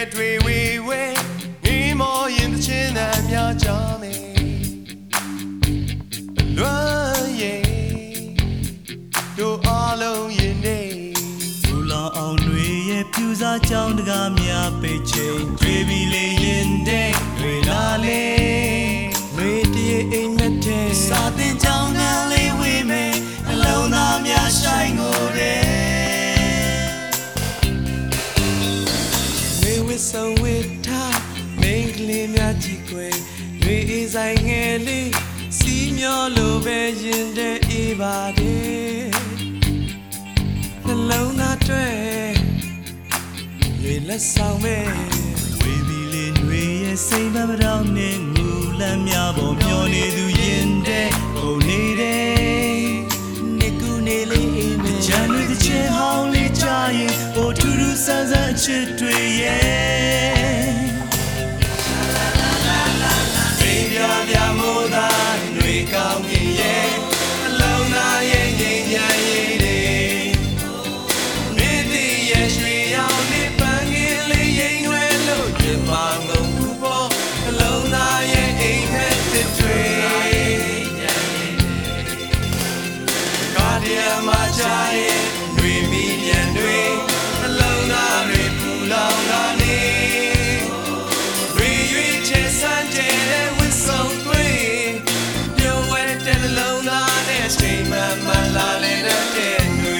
တွေဝေဝဲနေမောရင်တချင်းတန်များကြမယ်လွမ်းရဲ့တို့အားလုံးရင်နေဘူလောင်အောင်တွေရဲ့ပြူစားကြောင်းတကားများပိတ်ချိန်တွေပြီးလေရင်တဲ့တွေလာလေတွေတည်းအိမ်မက်တဲ့စာတင်ကြောင်းကလေးဝေးမယ်အလုံးသားများဆိုင်ကိုတဲ့တွေဝစ်ဆုံးဝစ်ထားမိန်းကလေးများကြည့်ွယ်တွေအေးဆိုင်ငယ်လေးစီမျောလိုပဲရင်တဲ့အေးပါတယ်နှလုံးသားတွေ့တွေလက်ဆောင်မဲ့ဝေးပြီးလေတွေရဲ့စိတ်မပြောင်းနဲ့ငူလမ်းများပေါ်မျောနေသူရင်တဲ့ပုံနေတယ်နေကူနေလေးအေးမယ်ဂျန်တွေတစ်ချက်ဟောင်းလေးကြရင်ဟိုထူးထူးဆန်းဆန်းအချစ်တွေရဲ့ဘေးပြပြမိုးသားတွေကောင်းကြီးရဲ့အလုံးသားရဲ့ငြိမ်ချမ်းရေးတွေမိသည်ရဲ့ရွှေရောင်လေးပန်းကင်းလေးရင်ရွယ်လို့ပြမငုံဘူးပေါ်အလုံးသားရဲ့အိမ်မက်တွေကားတရားမှာချရဲ့တွေမိပြန်တွေအလုံးသားတွေပူလောင်တာနေတွေရွေးချယ်စမ်းကြတဲ့ဝစ်ဆုံးသွေးပြုံးဝဲတဲ့လုံးသားနဲ့ချိန်မှန်မှန်လာလေတဲ့တွေ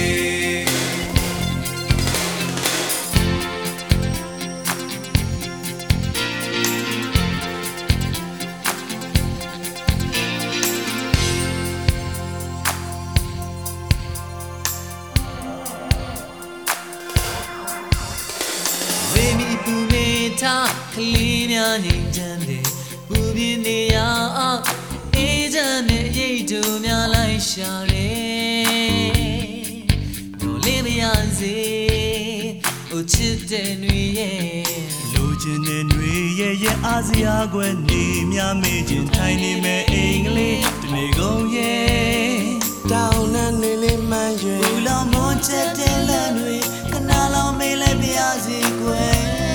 ကလေးများငြိမ်ချမ်းတဲ့ပူပြင်းနေရအောင်အေးချမ်းတဲ့ရိတ်တို့များလိုက်ရှာတယ်တို့လေးမရစေဟိုချစ်တဲ့တွေရဲ့လိုချင်တဲ့တွေရဲ့အားစရာကွယ်နေများမေ့ခြင်းထိုင်နေမဲ့အိမ်ကလေးတနေကုန်ရဲ့တောင်းနှံနေလေးမှန်ရွယ်ဘူလောင်မွန်ချက်တဲ့လက်တွေခဏလောင်မေးလိုက်ပြစီကွယ်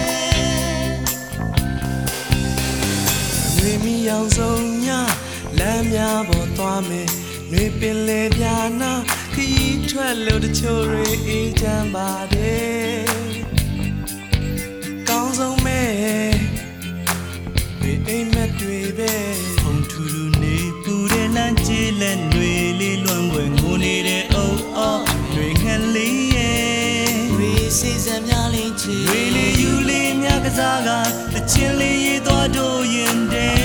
မိအောင်ဆုံးညလမ်းများပေါ်သွားမယ်နှွေပင်လေပြာနာခရီးထွက်လို့တချို့တွေအေးချမ်းပါတယ်ကောင်းဆုံးမဲ့ဒီအိမ်မက်တွေပဲဖုန်ထူထူနေပူတဲ့လမ်းကြီးလက်တွေလေးလွမ်းွယ်ငိုနေတဲ့အုံအော်တွေငှက်လေးရဲ့တွေစိစံများလေးချီတွေလေးယူလေးများကစားကတချင်လေးရေးသွားတို့ရင်တဲ့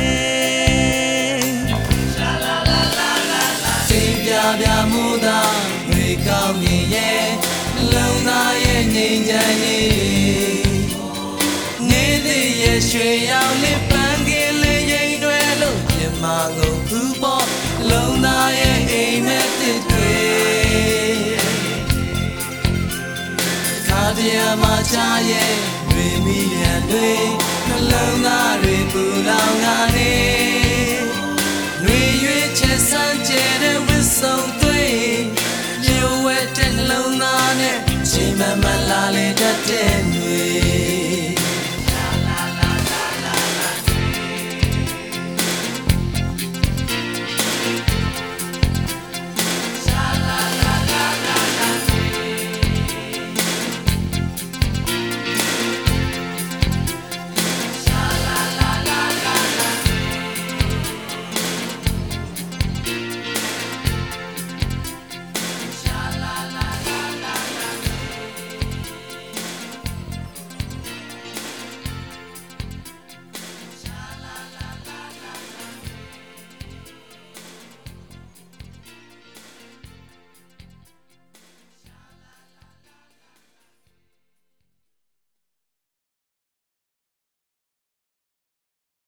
ပြမိုးသားတွေကောင်းမြင်ရဲ့လုံးသားရဲ့ငြိမ်ချမ်းရေးနေသည်ရဲ့ရွှေရောင်လေးပန်းကင်းလေးရင်တွေလို့ပြမငုံဘူးပေါ်လုံးသားရဲ့အိမ်မက်တွေကားတရားမှာချရဲ့တွေမိလျံတွေနှလုံးသားတွေပူလောင်ကနေ